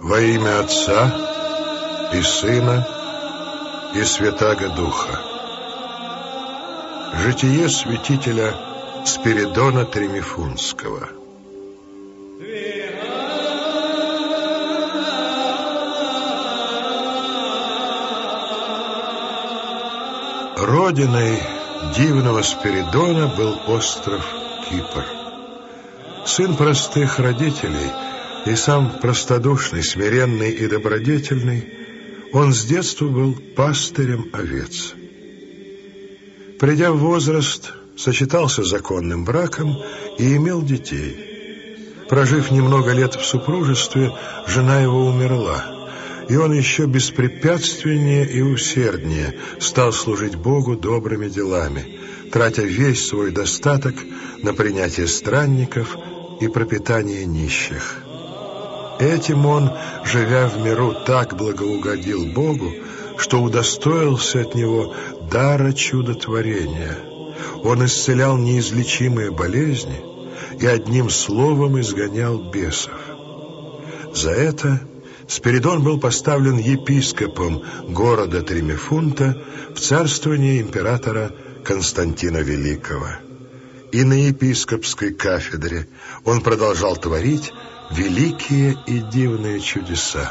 Во имя Отца и Сына и Святаго Духа. Житие святителя Спиридона Тремифунтского. Родиной дивного Спиридона был остров Кипр. Сын простых родителей и сам простодушный, смиренный и добродетельный, он с детства был пастырем овец. Придя в возраст, сочетался законным браком и имел детей. Прожив немного лет в супружестве, жена его умерла, и он еще беспрепятственнее и усерднее стал служить Богу добрыми делами, тратя весь свой достаток на принятие странников и пропитание нищих. Этим он, живя в миру, так благоугодил Богу, что удостоился от него дара чудотворения. Он исцелял неизлечимые болезни и одним словом изгонял бесов. За это Спиридон был поставлен епископом города Тремифунта в царствование императора Константина Великого. И на епископской кафедре он продолжал творить великие и дивные чудеса.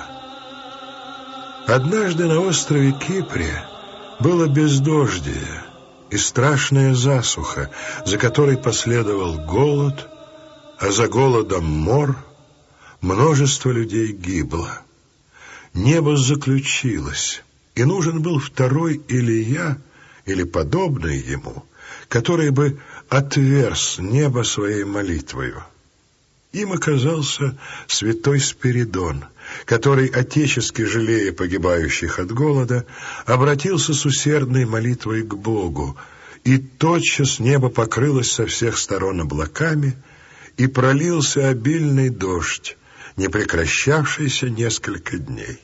Однажды на острове Кипре было бездождие и страшная засуха, за которой последовал голод, а за голодом мор, множество людей гибло. Небо заключилось, и нужен был второй Илия, или подобный ему, который бы отверз небо своей молитвою. Им оказался святой Спиридон, который, отечески жалея погибающих от голода, обратился с усердной молитвой к Богу, и тотчас небо покрылось со всех сторон облаками, и пролился обильный дождь, не прекращавшийся несколько дней.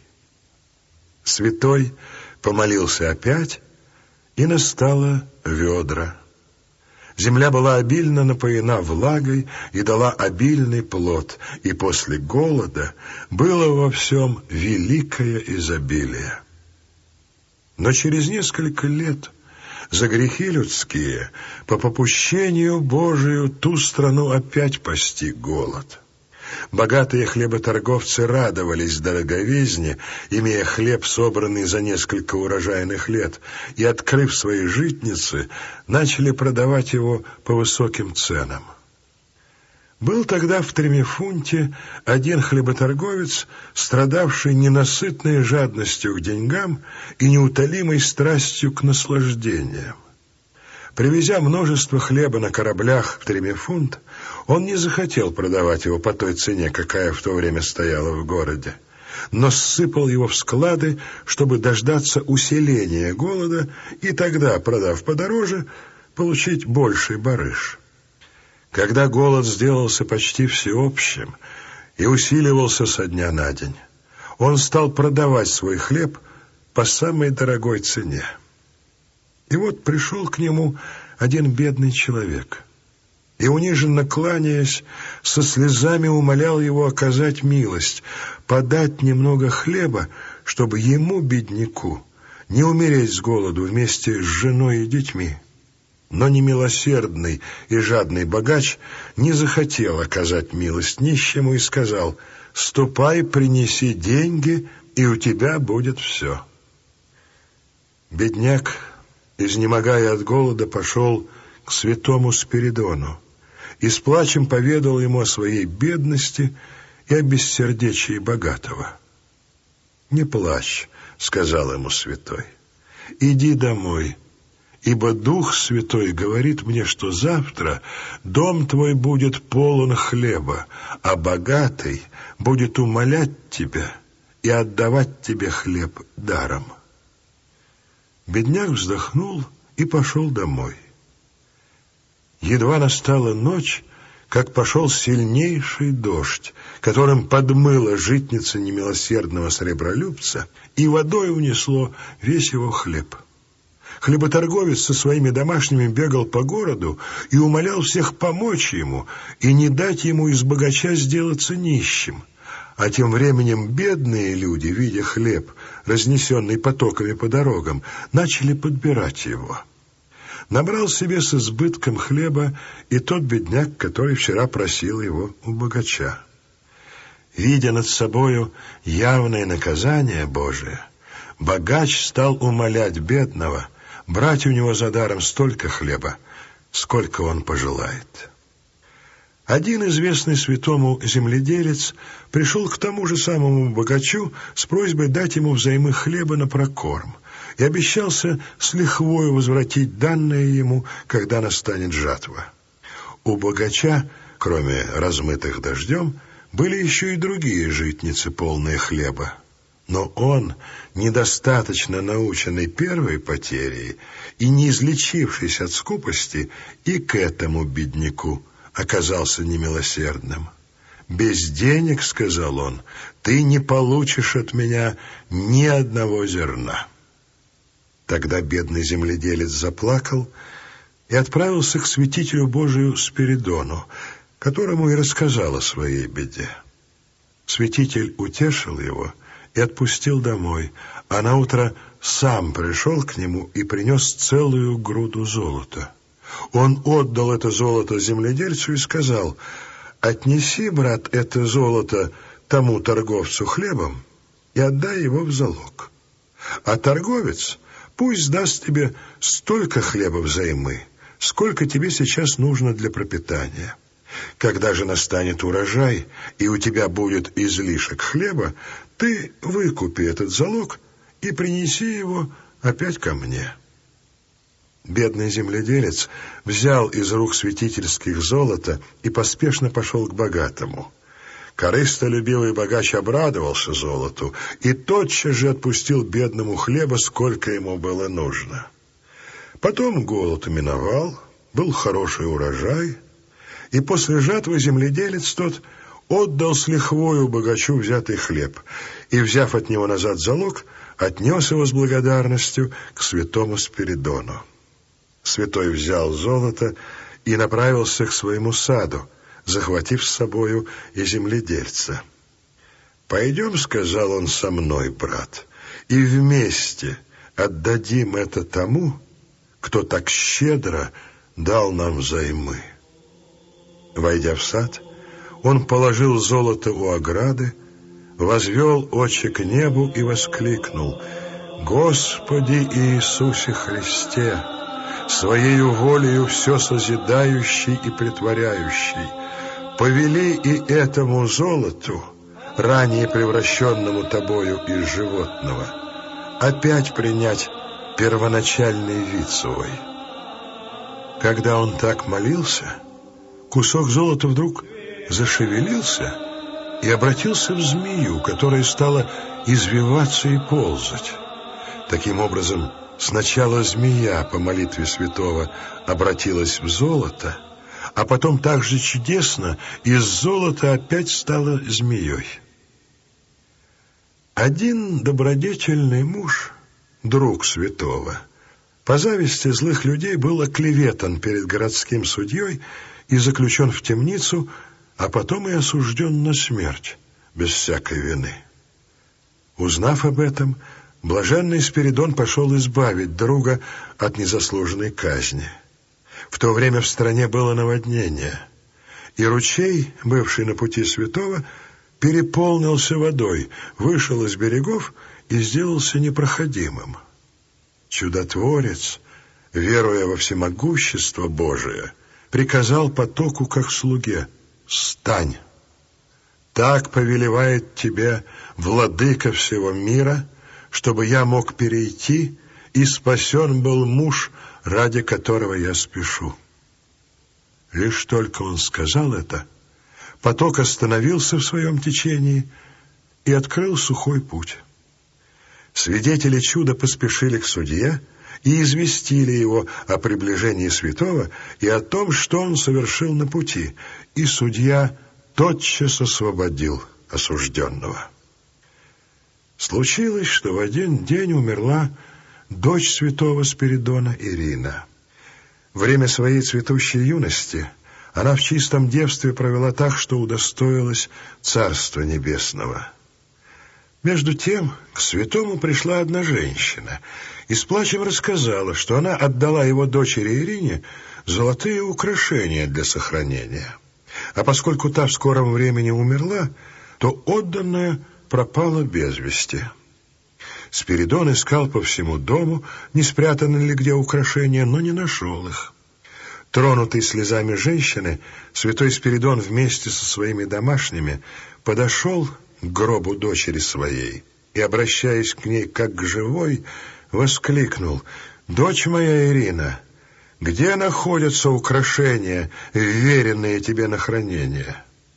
Святой помолился опять, и настало ведра. Земля была обильно напоена влагой и дала обильный плод, и после голода было во всем великое изобилие. Но через несколько лет за грехи людские по попущению Божию ту страну опять постиг голод. Богатые хлеботорговцы радовались дороговизне, имея хлеб, собранный за несколько урожайных лет, и, открыв свои житницы, начали продавать его по высоким ценам. Был тогда в Тремифунте один хлеботорговец, страдавший ненасытной жадностью к деньгам и неутолимой страстью к наслаждениям. Привезя множество хлеба на кораблях в Тремифунт, он не захотел продавать его по той цене, какая в то время стояла в городе, но ссыпал его в склады, чтобы дождаться усиления голода и тогда, продав подороже, получить больший барыш. Когда голод сделался почти всеобщим и усиливался со дня на день, он стал продавать свой хлеб по самой дорогой цене. И вот пришел к нему один бедный человек, и, униженно кланяясь, со слезами умолял его оказать милость, подать немного хлеба, чтобы ему, бедняку, не умереть с голоду вместе с женой и детьми. Но немилосердный и жадный богач не захотел оказать милость нищему и сказал: «Ступай, принеси деньги, и у тебя будет все». Бедняк, изнемогая от голода, пошел к святому Спиридону и с плачем поведал ему о своей бедности и о бессердечии богатого. «Не плачь», — сказал ему святой, — «иди домой, ибо Дух Святой говорит мне, что завтра дом твой будет полон хлеба, а богатый будет умолять тебя и отдавать тебе хлеб даром». Бедняк вздохнул и пошел домой. Едва настала ночь, как пошел сильнейший дождь, которым подмыла житница немилосердного сребролюбца, и водой унесло весь его хлеб. Хлеботорговец со своими домашними бегал по городу и умолял всех помочь ему и не дать ему из богача сделаться нищим. А тем временем бедные люди, видя хлеб, разнесенный потоками по дорогам, начали подбирать его. Набрал себе с избытком хлеба и тот бедняк, который вчера просил его у богача. Видя над собою явное наказание Божие, богач стал умолять бедного брать у него за даром столько хлеба, сколько он пожелает. Один известный святому земледелец пришел к тому же самому богачу с просьбой дать ему взаймы хлеба на прокорм и обещался с лихвою возвратить данное ему, когда настанет жатва. У богача, кроме размытых дождем, были еще и другие житницы, полные хлеба. Но он, недостаточно наученный первой потерей и не излечившись от скупости, и к этому бедняку оказался немилосердным. «Без денег, — сказал он, — ты не получишь от меня ни одного зерна». Тогда бедный земледелец заплакал и отправился к святителю Божию Спиридону, которому и рассказал о своей беде. Святитель утешил его и отпустил домой, а наутро сам пришел к нему и принес целую груду золота. Он отдал это золото земледельцу и сказал: «Отнеси, брат, это золото тому торговцу хлебом и отдай его в залог. А торговец пусть даст тебе столько хлеба взаймы, сколько тебе сейчас нужно для пропитания. Когда же настанет урожай, и у тебя будет излишек хлеба, ты выкупи этот залог и принеси его опять ко мне». Бедный земледелец взял из рук святительских золото и поспешно пошел к богатому. Корыстолюбивый богач обрадовался золоту и тотчас же отпустил бедному хлеба, сколько ему было нужно. Потом голод миновал, был хороший урожай, и после жатвы земледелец тот отдал с лихвою богачу взятый хлеб и, взяв от него назад залог, отнес его с благодарностью к святому Спиридону. Святой взял золото и направился к своему саду, захватив с собою и земледельца. «Пойдем, — сказал он, — со мной, брат, и вместе отдадим это тому, кто так щедро дал нам взаймы». Войдя в сад, он положил золото у ограды, возвел очи к небу и воскликнул: «Господи Иисусе Христе, Своею волею все созидающий и притворяющий, повели и этому золоту, ранее превращенному тобою из животного, опять принять первоначальный вид свой». Когда он так молился, кусок золота вдруг зашевелился и обратился в змею, которая стала извиваться и ползать. Таким образом, сначала змея по молитве святого обратилась в золото, а потом так же чудесно из золота опять стала змеей. Один добродетельный муж, друг святого, по зависти злых людей был оклеветан перед городским судьей и заключен в темницу, а потом и осужден на смерть без всякой вины. Узнав об этом, блаженный Спиридон пошел избавить друга от незаслуженной казни. В то время в стране было наводнение, и ручей, бывший на пути святого, переполнился водой, вышел из берегов и сделался непроходимым. Чудотворец, веруя во всемогущество Божие, приказал потоку как слуге: «Стань! Так повелевает тебе владыка всего мира, чтобы я мог перейти, и спасен был муж, ради которого я спешу». Лишь только он сказал это, поток остановился в своем течении и открыл сухой путь. Свидетели чуда поспешили к судье и известили его о приближении святого и о том, что он совершил на пути, и судья тотчас освободил осужденного. Случилось, что в один день умерла дочь святого Спиридона Ирина. Время своей цветущей юности Она в чистом девстве провела так, что удостоилась Царства Небесного. Между тем к святому пришла одна женщина и с плачем рассказала, что она отдала его дочери Ирине золотые украшения для сохранения. А поскольку та в скором времени умерла, то отданная пропала без вести. Спиридон искал по всему дому, не спрятаны ли где украшения, но не нашел их. Тронутый слезами женщины, святой Спиридон вместе со своими домашними подошел к гробу дочери своей и, обращаясь к ней как к живой, воскликнул: «Дочь моя Ирина, где находятся украшения, вверенные тебе на хранение?»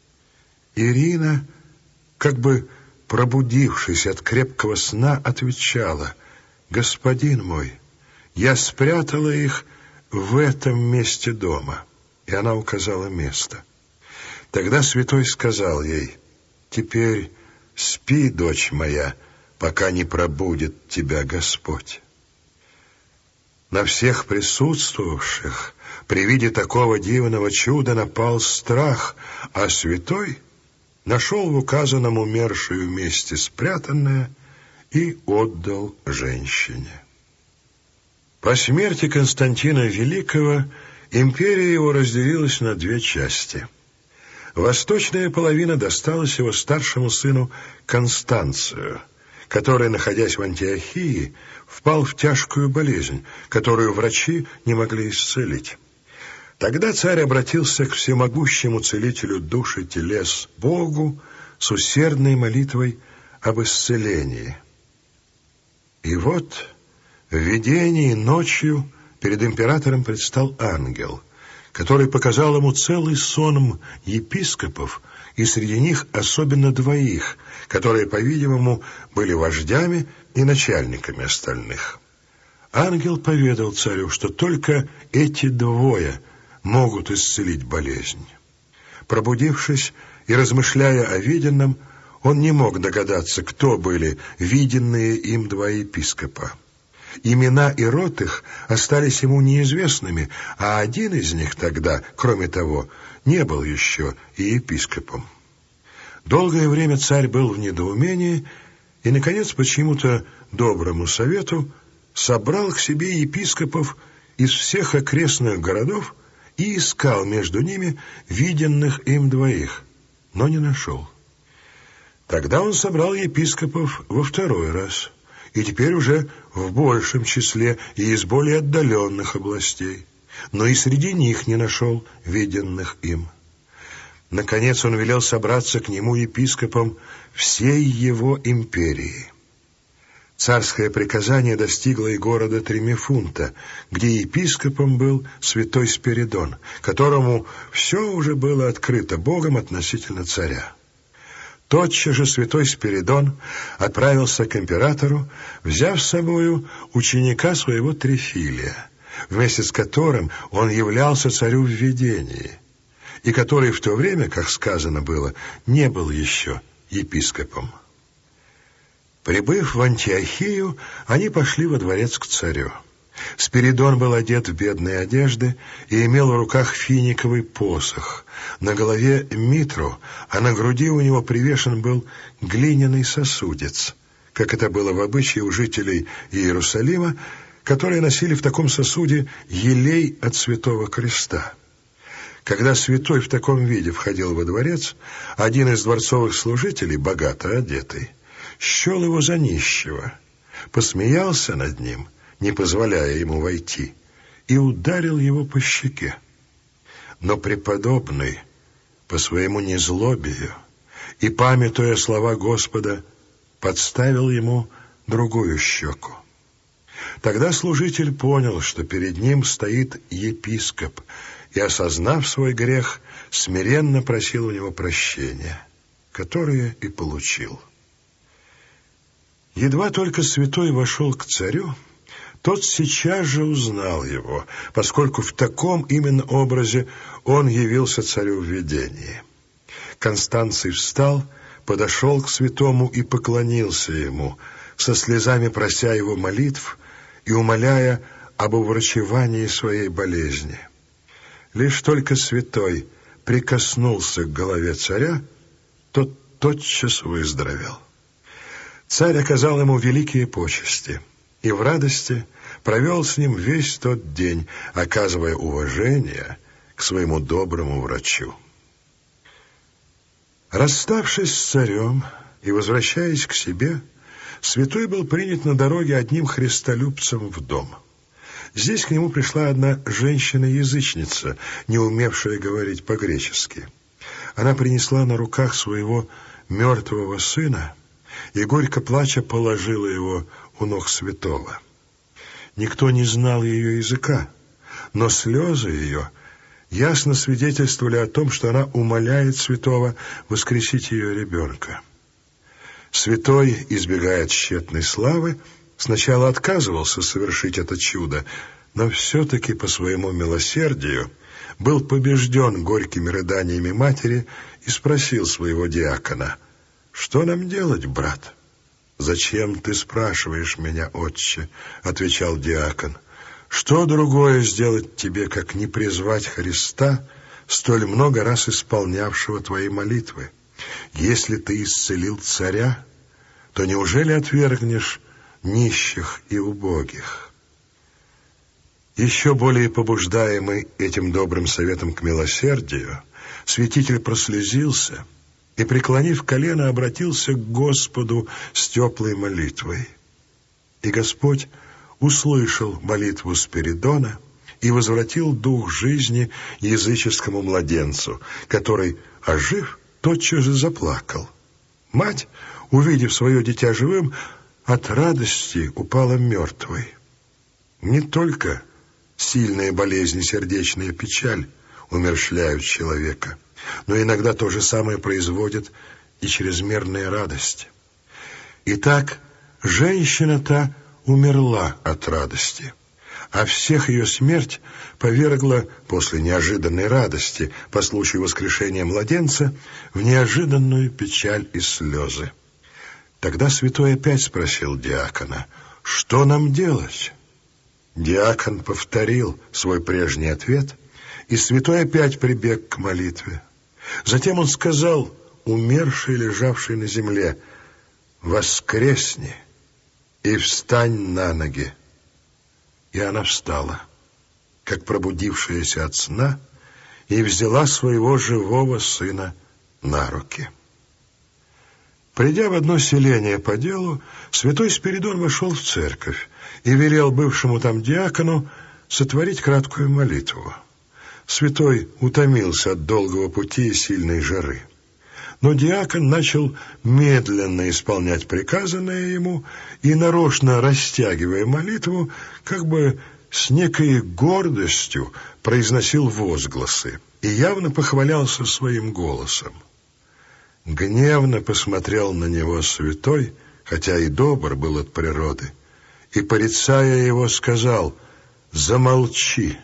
Ирина, как бы пробудившись от крепкого сна, отвечала: «Господин мой, я спрятала их в этом месте дома». И она указала место. Тогда святой сказал ей: «Теперь спи, дочь моя, пока не пробудит тебя Господь». На всех присутствовавших при виде такого дивного чуда напал страх, а святой нашел в указанном умершую месте спрятанное и отдал женщине. По смерти Константина Великого империя его разделилась на две части. Восточная половина досталась его старшему сыну Констанцию, который, находясь в Антиохии, впал в тяжкую болезнь, которую врачи не могли исцелить. Тогда царь обратился к всемогущему целителю душ и телес Богу с усердной молитвой об исцелении. И вот в видении ночью перед императором предстал ангел, который показал ему целый сон епископов, и среди них особенно двоих, которые, по-видимому, были вождями и начальниками остальных. Ангел поведал царю, что только эти двое могут исцелить болезнь. Пробудившись и размышляя о виденном, он не мог догадаться, кто были виденные им два епископа. Имена и род их остались ему неизвестными, а один из них тогда, кроме того, не был еще и епископом. Долгое время царь был в недоумении и, наконец, по чьему-то доброму совету собрал к себе епископов из всех окрестных городов и искал между ними виденных им двоих, но не нашел. Тогда он собрал епископов во второй раз, и теперь уже в большем числе и из более отдаленных областей, но и среди них не нашел виденных им. Наконец он велел собраться к нему епископам всей его империи. Царское приказание достигло и города Тремифунта, где епископом был святой Спиридон, которому все уже было открыто Богом относительно царя. Тотчас же святой Спиридон отправился к императору, взяв с собою ученика своего Трифилия, вместе с которым он являлся царю в видении, и который в то время, как сказано было, не был еще епископом. Прибыв в Антиохию, они пошли во дворец к царю. Спиридон был одет в бедные одежды и имел в руках финиковый посох, на голове митру, а на груди у него привешен был глиняный сосудец, как это было в обычае у жителей Иерусалима, которые носили в таком сосуде елей от Святого Креста. Когда святой в таком виде входил во дворец, один из дворцовых служителей, богато одетый, счел его за нищего, посмеялся над ним, не позволяя ему войти, и ударил его по щеке. Но преподобный, по своему незлобию и памятуя слова Господа, подставил ему другую щеку. Тогда служитель понял, что перед ним стоит епископ, и, осознав свой грех, смиренно просил у него прощения, которое и получил. Едва только святой вошел к царю, тот сейчас же узнал его, поскольку в таком именно образе он явился царю в видении. Констанций встал, подошел к святому и поклонился ему, со слезами прося его молитв и умоляя об уврачевании своей болезни. Лишь только святой прикоснулся к голове царя, тот тотчас выздоровел. Царь оказал ему великие почести и в радости провел с ним весь тот день, оказывая уважение к своему доброму врачу. Расставшись с царем и возвращаясь к себе, святой был принят на дороге одним христолюбцем в дом. Здесь к нему пришла одна женщина-язычница, не умевшая говорить по-гречески. Она принесла на руках своего мертвого сына и, горько плача, положила его у ног святого. Никто не знал ее языка, но слезы ее ясно свидетельствовали о том, что она умоляет святого воскресить ее ребенка. Святой, избегая тщетной славы, сначала отказывался совершить это чудо, но все-таки по своему милосердию был побежден горькими рыданиями матери и спросил своего диакона: «Что нам делать, брат?» «Зачем ты спрашиваешь меня, отче?» — отвечал диакон. «Что другое сделать тебе, как не призвать Христа, столь много раз исполнявшего твои молитвы? Если ты исцелил царя, то неужели отвергнешь нищих и убогих?» Еще более побуждаемый этим добрым советом к милосердию, святитель прослезился и, преклонив колено, обратился к Господу с теплой молитвой. И Господь услышал молитву Спиридона и возвратил дух жизни языческому младенцу, который, ожив, тотчас же заплакал. Мать, увидев свое дитя живым, от радости упала мертвой. Не только сильная болезнь и сердечная печаль умерщвляют человека, но иногда то же самое производит и чрезмерная радость. Итак, женщина-то умерла от радости, а всех ее смерть повергла после неожиданной радости по случаю воскрешения младенца в неожиданную печаль и слезы. Тогда святой опять спросил диакона: «Что нам делать?» Диакон повторил свой прежний ответ, и святой опять прибег к молитве. Затем он сказал умершей, лежавшей на земле: «Воскресни и встань на ноги». И она встала, как пробудившаяся от сна, и взяла своего живого сына на руки. Придя в одно селение по делу, святой Спиридон вошел в церковь и велел бывшему там диакону сотворить краткую молитву. Святой утомился от долгого пути и сильной жары. Но диакон начал медленно исполнять приказанное ему и, нарочно растягивая молитву, как бы с некой гордостью произносил возгласы и явно похвалялся своим голосом. Гневно посмотрел на него святой, хотя и добр был от природы, и, порицая его, сказал: «Замолчи!»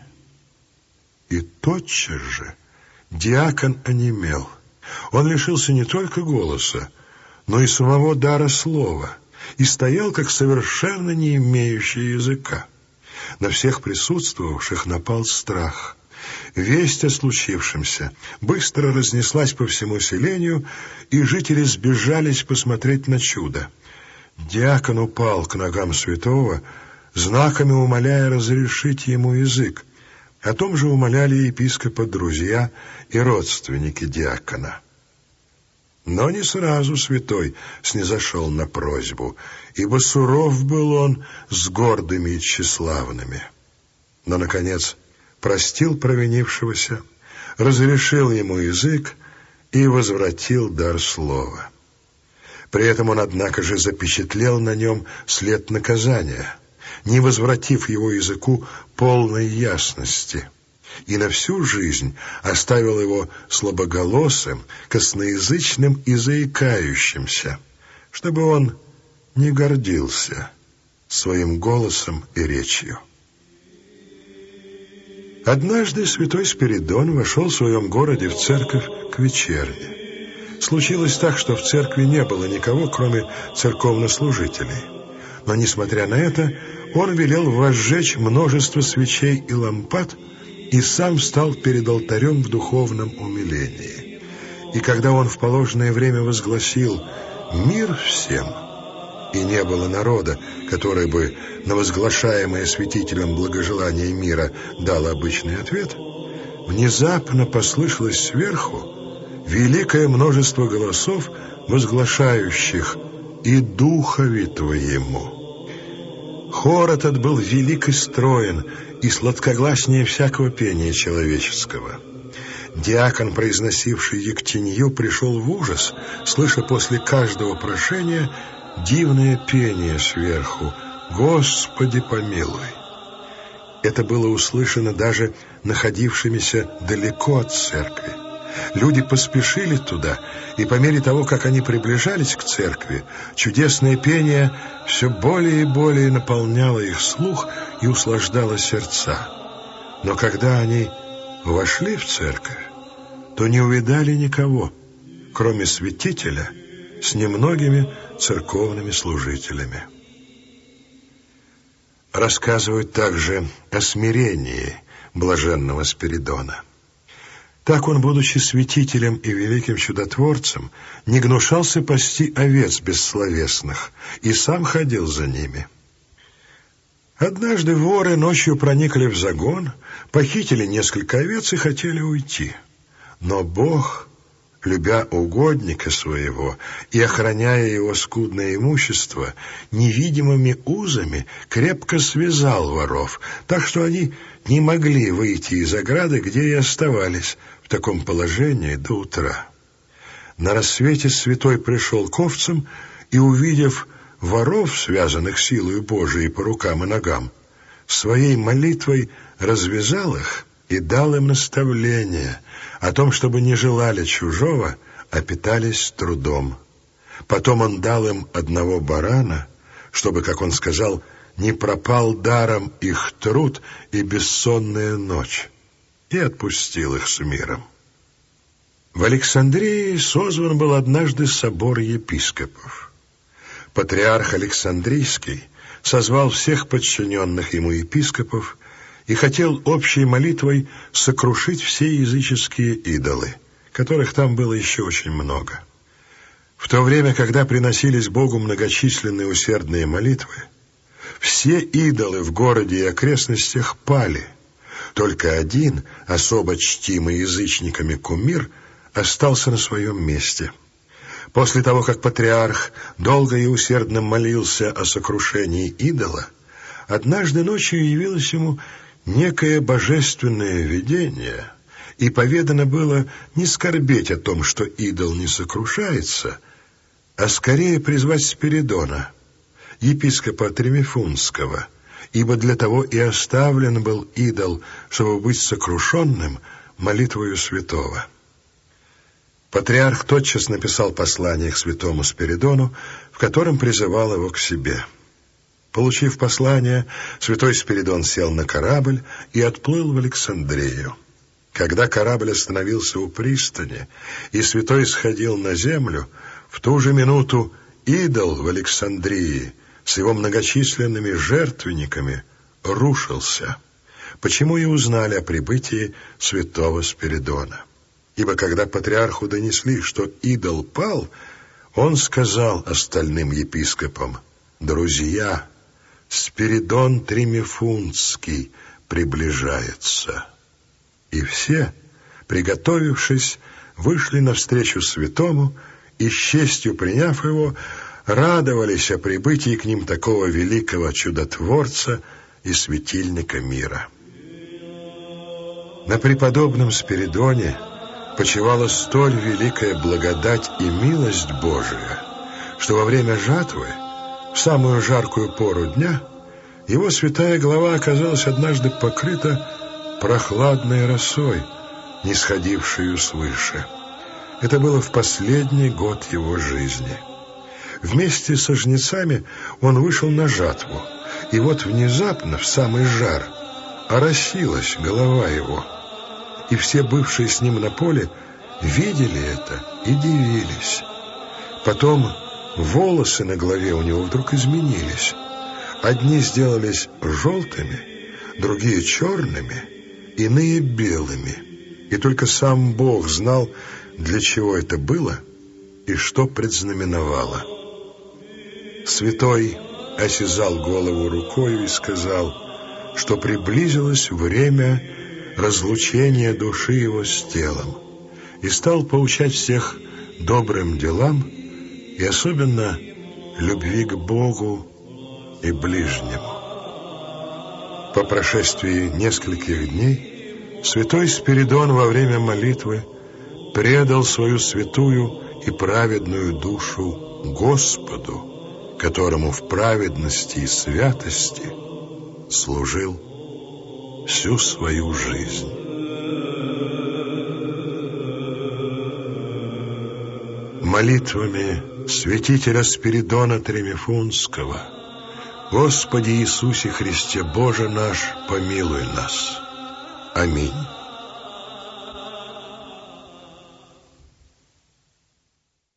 И тотчас же диакон онемел. Он лишился не только голоса, но и самого дара слова, и стоял, как совершенно не имеющий языка. На всех присутствовавших напал страх. Весть о случившемся быстро разнеслась по всему селению, и жители сбежались посмотреть на чудо. Диакон упал к ногам святого, знаками умоляя разрешить ему язык. О том же умоляли епископа друзья и родственники диакона. Но не сразу святой снизошел на просьбу, ибо суров был он с гордыми и тщеславными. Но, наконец, простил провинившегося, разрешил ему язык и возвратил дар слова. При этом он, однако же, запечатлел на нем след наказания, не возвратив его языку полной ясности, и на всю жизнь оставил его слабоголосым, косноязычным и заикающимся, чтобы он не гордился своим голосом и речью. Однажды святой Спиридон вошел в своем городе в церковь к вечерне. Случилось так, что в церкви не было никого, кроме церковнослужителей. Но, несмотря на это, он велел возжечь множество свечей и лампад и сам встал перед алтарем в духовном умилении. И когда он в положенное время возгласил «Мир всем!», и не было народа, который бы на возглашаемое святителем благожелание мира дал обычный ответ, внезапно послышалось сверху великое множество голосов, возглашающих «И Духове Твоему». Хор этот был велик и строен, и сладкогласнее всякого пения человеческого. Диакон, произносивший ектенью, пришел в ужас, слыша после каждого прошения дивное пение сверху «Господи, помилуй». Это было услышано даже находившимися далеко от церкви. Люди поспешили туда, и по мере того, как они приближались к церкви, чудесное пение все более и более наполняло их слух и услаждало сердца. Но когда они вошли в церковь, то не увидали никого, кроме святителя с немногими церковными служителями. Рассказывают также о смирении блаженного Спиридона. Так он, будучи святителем и великим чудотворцем, не гнушался пасти овец бессловесных и сам ходил за ними. Однажды воры ночью проникли в загон, похитили несколько овец и хотели уйти. Но Бог, любя угодника своего и охраняя его скудное имущество, невидимыми узами крепко связал воров, так что они не могли выйти из ограды, где и оставались в таком положении до утра. На рассвете святой пришел к овцам и, увидев воров, связанных силою Божией по рукам и ногам, своей молитвой развязал их и дал им наставление о том, чтобы не желали чужого, а питались трудом. Потом он дал им одного барана, чтобы, как он сказал, не пропал даром их труд и бессонная ночь, и отпустил их с миром. В Александрии созван был однажды собор епископов. Патриарх Александрийский созвал всех подчиненных ему епископов и хотел общей молитвой сокрушить все языческие идолы, которых там было еще очень много. В то время, когда приносились Богу многочисленные усердные молитвы, все идолы в городе и окрестностях пали. Только один, особо чтимый язычниками кумир, остался на своем месте. После того, как патриарх долго и усердно молился о сокрушении идола, однажды ночью явилось ему некое божественное видение, и поведано было не скорбеть о том, что идол не сокрушается, а скорее призвать Спиридона, епископа Тримифунского, ибо для того и оставлен был идол, чтобы быть сокрушенным молитвою святого. Патриарх тотчас написал послание к святому Спиридону, в котором призывал его к себе. Получив послание, святой Спиридон сел на корабль и отплыл в Александрию. Когда корабль остановился у пристани, и святой сходил на землю, в ту же минуту идол в Александрии с его многочисленными жертвенниками рушился, почему и узнали о прибытии святого Спиридона. Ибо когда патриарху донесли, что идол пал, он сказал остальным епископам: «Друзья, Спиридон Тримифунский приближается». И все, приготовившись, вышли навстречу святому и, с честью приняв его, радовались о прибытии к ним такого великого чудотворца и светильника мира. На преподобном Спиридоне почивала столь великая благодать и милость Божия, что во время жатвы, в самую жаркую пору дня, его святая глава оказалась однажды покрыта прохладной росой, нисходившую свыше. Это было в последний год его жизни. Вместе со жнецами он вышел на жатву, и вот внезапно, в самый жар, оросилась голова его. И все бывшие с ним на поле видели это и дивились. Потом волосы на голове у него вдруг изменились. Одни сделались желтыми, другие черными, иные белыми, и только сам Бог знал, для чего это было и что предзнаменовало. Святой осязал голову рукою и сказал, что приблизилось время разлучения души его с телом, и стал поучать всех добрым делам и особенно любви к Богу и ближнему. По прошествии нескольких дней святой Спиридон во время молитвы предал свою святую и праведную душу Господу, которому в праведности и святости служил всю свою жизнь. Молитвами святителя Спиридона Тремифунского: Господи Иисусе Христе, Боже наш, помилуй нас. Аминь.